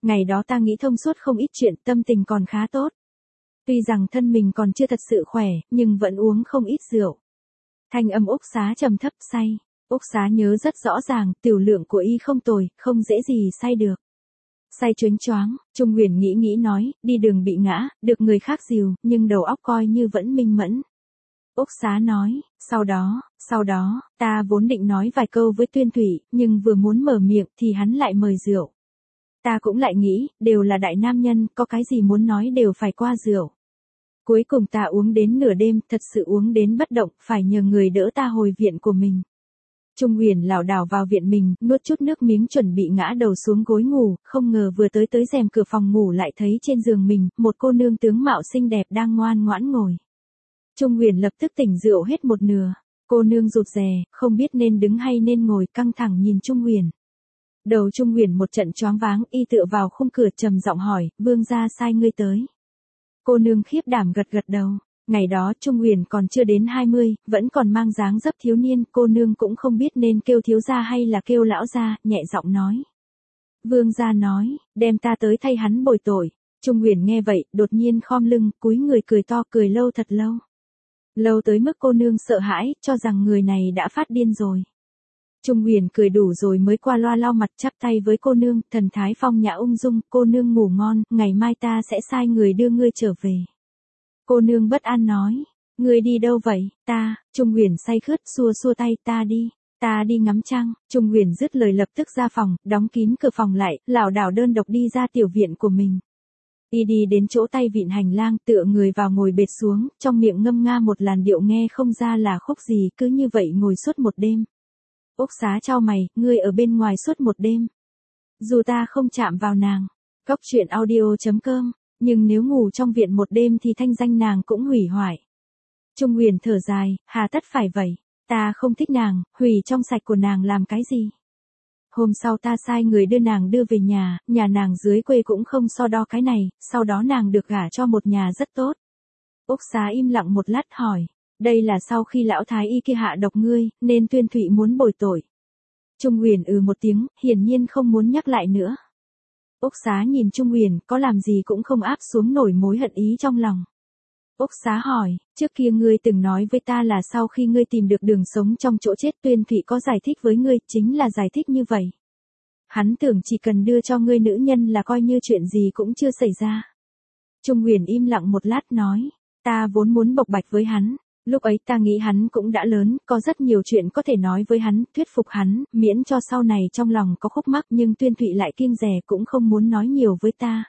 Ngày đó ta nghĩ thông suốt không ít chuyện, tâm tình còn khá tốt. Tuy rằng thân mình còn chưa thật sự khỏe, nhưng vẫn uống không ít rượu. Thanh âm Úc Xá trầm thấp say. Úc Xá nhớ rất rõ ràng, tiểu lượng của y không tồi, không dễ gì say được. Say choáng choáng, Trung Huyền nghĩ nói, đi đường bị ngã, được người khác dìu, nhưng đầu óc coi như vẫn minh mẫn. Úc Xá nói, sau đó, ta vốn định nói vài câu với Tuyên Thụy, nhưng vừa muốn mở miệng thì hắn lại mời rượu. Ta cũng lại nghĩ, đều là đại nam nhân, có cái gì muốn nói đều phải qua rượu. Cuối cùng ta uống đến nửa đêm, thật sự uống đến bất động, phải nhờ người đỡ ta hồi viện của mình. Trung Huyền lảo đảo vào viện mình, nuốt chút nước miếng chuẩn bị ngã đầu xuống gối ngủ, không ngờ vừa tới rèm cửa phòng ngủ lại thấy trên giường mình, một cô nương tướng mạo xinh đẹp đang ngoan ngoãn ngồi. Trung Huyền lập tức tỉnh rượu hết một nửa, cô nương rụt rè, không biết nên đứng hay nên ngồi, căng thẳng nhìn Trung Huyền. Đầu Trung Huyền một trận choáng váng, y tựa vào khung cửa trầm giọng hỏi, vương gia sai ngươi tới. Cô nương khiếp đảm gật đầu. Ngày đó Trung Huyền còn chưa đến 20, vẫn còn mang dáng dấp thiếu niên, cô nương cũng không biết nên kêu thiếu gia hay là kêu lão gia, nhẹ giọng nói. Vương gia nói, đem ta tới thay hắn bồi tội. Trung Huyền nghe vậy, đột nhiên khom lưng, cúi người cười to, cười lâu thật lâu. Lâu tới mức cô nương sợ hãi, cho rằng người này đã phát điên rồi. Trung Huyền cười đủ rồi mới qua loa lau mặt, chắp tay với cô nương, thần thái phong nhã ung dung, cô nương ngủ ngon, ngày mai ta sẽ sai người đưa ngươi trở về. Cô nương bất an nói, ngươi đi đâu vậy, Trung Huyền say khướt xua tay, ta đi ngắm trăng. Trung Huyền dứt lời lập tức ra phòng, đóng kín cửa phòng lại, lảo đảo đơn độc đi ra tiểu viện của mình. Y đi đến chỗ tay vịn hành lang, tựa người vào ngồi bệt xuống, trong miệng ngâm nga một làn điệu nghe không ra là khúc gì, cứ như vậy ngồi suốt một đêm. Úc Xá chau mày, ngươi ở bên ngoài suốt một đêm. Dù ta không chạm vào nàng. Cóc truyện audio.com, nhưng nếu ngủ trong viện một đêm thì thanh danh nàng cũng hủy hoại. Trung Huyền thở dài, hà tất phải vậy. Ta không thích nàng, hủy trong sạch của nàng làm cái gì. Hôm sau ta sai người đưa nàng đưa về nhà nàng dưới quê cũng không so đo cái này, sau đó nàng được gả cho một nhà rất tốt. Úc Xá im lặng một lát hỏi, đây là sau khi lão thái y kia hạ độc ngươi, nên Tuyên Thụy muốn bồi tội. Trung Huyền một tiếng, hiển nhiên không muốn nhắc lại nữa. Úc Xá nhìn Trung Huyền, có làm gì cũng không áp xuống nổi mối hận ý trong lòng. Úc Xá hỏi, trước kia ngươi từng nói với ta là sau khi ngươi tìm được đường sống trong chỗ chết Tuyên Thụy có giải thích với ngươi, chính là giải thích như vậy. Hắn tưởng chỉ cần đưa cho ngươi nữ nhân là coi như chuyện gì cũng chưa xảy ra. Trung Huyền im lặng một lát nói, ta vốn muốn bộc bạch với hắn, lúc ấy ta nghĩ hắn cũng đã lớn, có rất nhiều chuyện có thể nói với hắn, thuyết phục hắn, miễn cho sau này trong lòng có khúc mắc, nhưng Tuyên Thụy lại kiêng dè cũng không muốn nói nhiều với ta.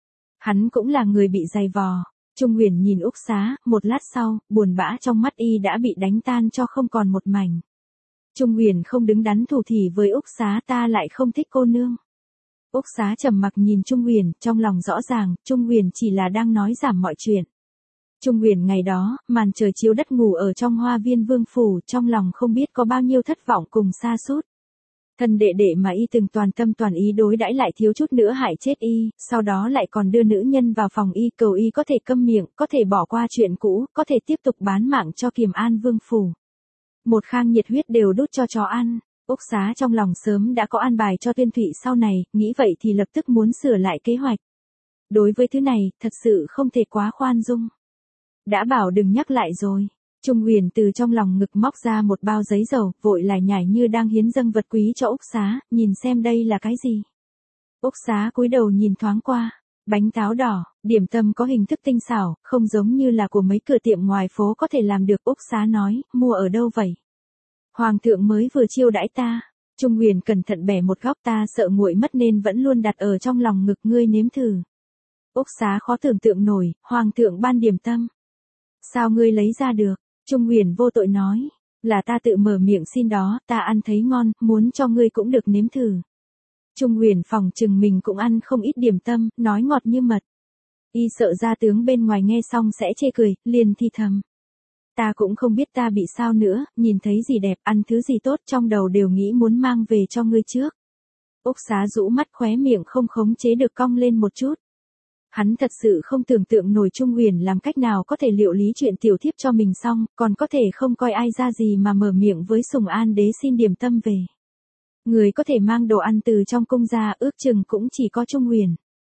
Hắn cũng là người bị dày vò. Trung Huyền nhìn Úc Xá, một lát sau, buồn bã trong mắt y đã bị đánh tan cho không còn một mảnh. Trung Huyền không đứng đắn thủ thỉ với Úc Xá, ta lại không thích cô nương. Úc Xá trầm mặc nhìn Trung Huyền, trong lòng rõ ràng, Trung Huyền chỉ là đang nói giảm mọi chuyện. Trung Huyền ngày đó, màn trời chiếu đất ngủ ở trong Hoa Viên Vương phủ, trong lòng không biết có bao nhiêu thất vọng cùng sa sút. Thân đệ đệ mà y từng toàn tâm toàn ý đối đãi lại thiếu chút nữa hại chết y, sau đó lại còn đưa nữ nhân vào phòng y, cầu y có thể câm miệng, có thể bỏ qua chuyện cũ, có thể tiếp tục bán mạng cho Kiềm An Vương phủ. Một khang nhiệt huyết đều đút cho chó ăn. Úc Xá trong lòng sớm đã có an bài cho Tuyên Thụy sau này, nghĩ vậy thì lập tức muốn sửa lại kế hoạch. Đối với thứ này, thật sự không thể quá khoan dung. Đã bảo đừng nhắc lại rồi. Trung Huyền từ trong lòng ngực móc ra một bao giấy dầu, vội lải nhải như đang hiến dâng vật quý cho Úc Xá, nhìn xem đây là cái gì. Úc Xá cúi đầu nhìn thoáng qua, bánh táo đỏ, điểm tâm có hình thức tinh xảo, không giống như là của mấy cửa tiệm ngoài phố có thể làm được. Úc Xá nói, mua ở đâu vậy? Hoàng thượng mới vừa chiêu đãi ta. Trung Huyền cẩn thận bẻ một góc, ta sợ nguội mất nên vẫn luôn đặt ở trong lòng ngực, ngươi nếm thử. Úc Xá khó tưởng tượng nổi, Hoàng thượng ban điểm tâm. Sao ngươi lấy ra được? Trung Huyền vô tội nói, là ta tự mở miệng xin đó, ta ăn thấy ngon, muốn cho ngươi cũng được nếm thử. Trung Huyền phòng chừng mình cũng ăn không ít điểm tâm, nói ngọt như mật. Y sợ gia tướng bên ngoài nghe xong sẽ chê cười, liền thì thầm. Ta cũng không biết ta bị sao nữa, nhìn thấy gì đẹp, ăn thứ gì tốt, trong đầu đều nghĩ muốn mang về cho ngươi trước. Úc Xá rũ mắt, khóe miệng không khống chế được cong lên một chút. Hắn thật sự không tưởng tượng nổi Trung Huyền làm cách nào có thể liệu lý chuyện tiểu thiếp cho mình xong, còn có thể không coi ai ra gì mà mở miệng với Sùng An đế xin điểm tâm về. Người có thể mang đồ ăn từ trong cung ra ước chừng cũng chỉ có Trung Huyền.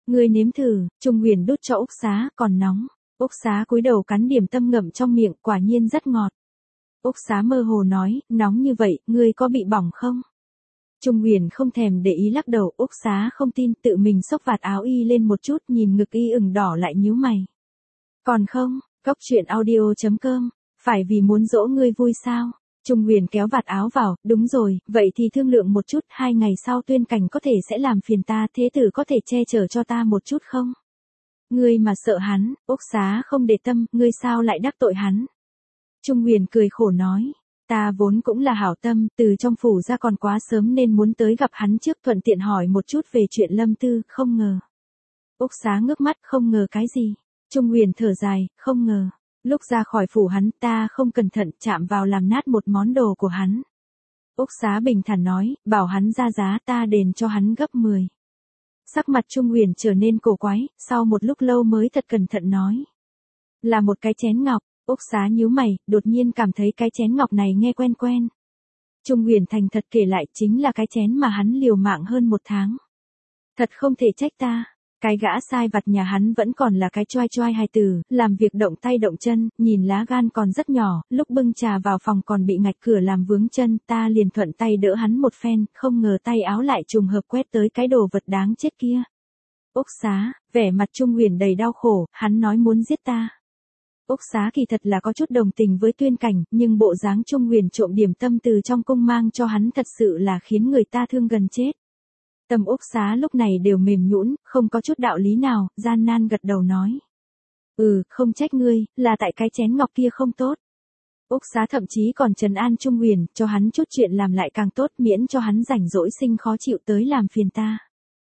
Ngươi nếm thử, Trung Huyền đút cho Úc Xá, còn nóng. Úc Xá cúi đầu cắn điểm tâm ngậm trong miệng, quả nhiên rất ngọt. Úc Xá mơ hồ nói, nóng như vậy, ngươi có bị bỏng không? Trung Huyền không thèm để ý lắc đầu, Úc Xá không tin, tự mình xốc vạt áo y lên một chút, nhìn ngực y ửng đỏ lại nhíu mày. Còn không, Cốc truyện audio.com, phải vì muốn dỗ ngươi vui sao? Trung Huyền kéo vạt áo vào, đúng rồi, vậy thì thương lượng một chút, 2 ngày sau Tuyên Cảnh có thể sẽ làm phiền ta, thế tử có thể che chở cho ta một chút không? Ngươi mà sợ hắn, Úc Xá không để tâm, ngươi sao lại đắc tội hắn? Trung Huyền cười khổ nói, ta vốn cũng là hảo tâm, từ trong phủ ra còn quá sớm nên muốn tới gặp hắn trước thuận tiện hỏi một chút về chuyện Lâm Tư, không ngờ. Úc Xá ngước mắt, không ngờ cái gì? Trung Huyền thở dài, không ngờ. Lúc ra khỏi phủ hắn ta không cẩn thận chạm vào làm nát một món đồ của hắn. Úc Xá bình thản nói, bảo hắn ra giá ta đền cho hắn gấp 10. Sắc mặt Trung Huyền trở nên cổ quái, sau một lúc lâu mới thật cẩn thận nói. Là một cái chén ngọc. Úc Xá nhíu mày, đột nhiên cảm thấy cái chén ngọc này nghe quen quen. Trung Huyền thành thật kể lại chính là cái chén mà hắn liều mạng hơn 1 tháng. Thật không thể trách ta. Cái gã sai vặt nhà hắn vẫn còn là cái choai choai hài tử, làm việc động tay động chân, nhìn lá gan còn rất nhỏ, lúc bưng trà vào phòng còn bị ngạch cửa làm vướng chân, ta liền thuận tay đỡ hắn một phen, không ngờ tay áo lại trùng hợp quét tới cái đồ vật đáng chết kia. Úc Xá, vẻ mặt Trung Huyền đầy đau khổ, hắn nói muốn giết ta. Úc Xá kỳ thật là có chút đồng tình với Tuyên Cảnh, nhưng bộ dáng Trung Huyền trộm điểm tâm từ trong cung mang cho hắn thật sự là khiến người ta thương gần chết. Tâm Úc Xá lúc này đều mềm nhũn, không có chút đạo lý nào, gian nan gật đầu nói. Không trách ngươi, là tại cái chén ngọc kia không tốt. Úc Xá thậm chí còn trấn an Trung Huyền, cho hắn chút chuyện làm lại càng tốt, miễn cho hắn rảnh rỗi sinh khó chịu tới làm phiền ta.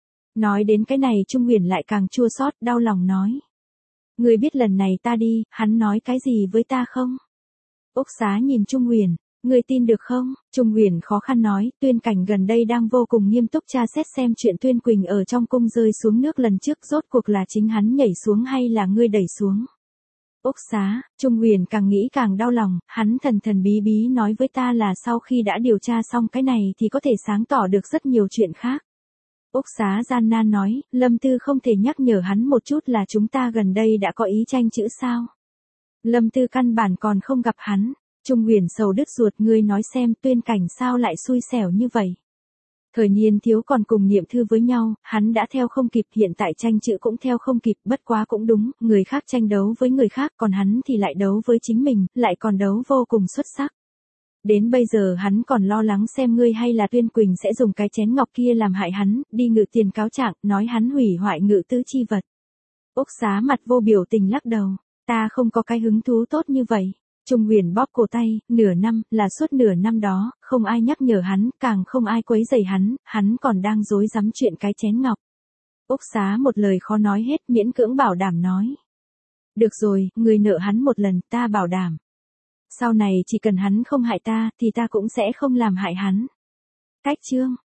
Nói đến cái này Trung Huyền lại càng chua xót, đau lòng nói. Ngươi biết lần này ta đi, hắn nói cái gì với ta không? Úc Xá nhìn Trung Huyền, ngươi tin được không? Trung Huyền khó khăn nói, Tuyên Cảnh gần đây đang vô cùng nghiêm túc tra xét xem chuyện Tuyên Quỳnh ở trong cung rơi xuống nước lần trước rốt cuộc là chính hắn nhảy xuống hay là ngươi đẩy xuống. Úc Xá, Trung Huyền càng nghĩ càng đau lòng, hắn thần thần bí bí nói với ta là sau khi đã điều tra xong cái này thì có thể sáng tỏ được rất nhiều chuyện khác. Úc Xá gian nan nói, Lâm Tư không thể nhắc nhở hắn một chút là chúng ta gần đây đã có ý tranh chữ sao. Lâm Tư căn bản còn không gặp hắn. Trung Huyền sầu đứt ruột, ngươi nói xem Tuyên Cảnh sao lại xui xẻo như vậy. Thời niên thiếu còn cùng Niệm Thư với nhau, hắn đã theo không kịp, hiện tại tranh chữ cũng theo không kịp, bất quá cũng đúng, người khác tranh đấu với người khác còn hắn thì lại đấu với chính mình, lại còn đấu vô cùng xuất sắc. Đến bây giờ hắn còn lo lắng xem ngươi hay là Tuyên Quỳnh sẽ dùng cái chén ngọc kia làm hại hắn, đi ngự tiền cáo trạng, nói hắn hủy hoại ngự tứ chi vật. Úc Xá mặt vô biểu tình lắc đầu, ta không có cái hứng thú tốt như vậy. Trung Huyền bóp cổ tay, nửa năm, là suốt nửa năm đó, không ai nhắc nhở hắn, càng không ai quấy rầy hắn còn đang rối rắm chuyện cái chén ngọc. Úc Xá một lời khó nói hết, miễn cưỡng bảo đảm nói. Được rồi, người nợ hắn một lần, ta bảo đảm. Sau này chỉ cần hắn không hại ta, thì ta cũng sẽ không làm hại hắn. Cách chương.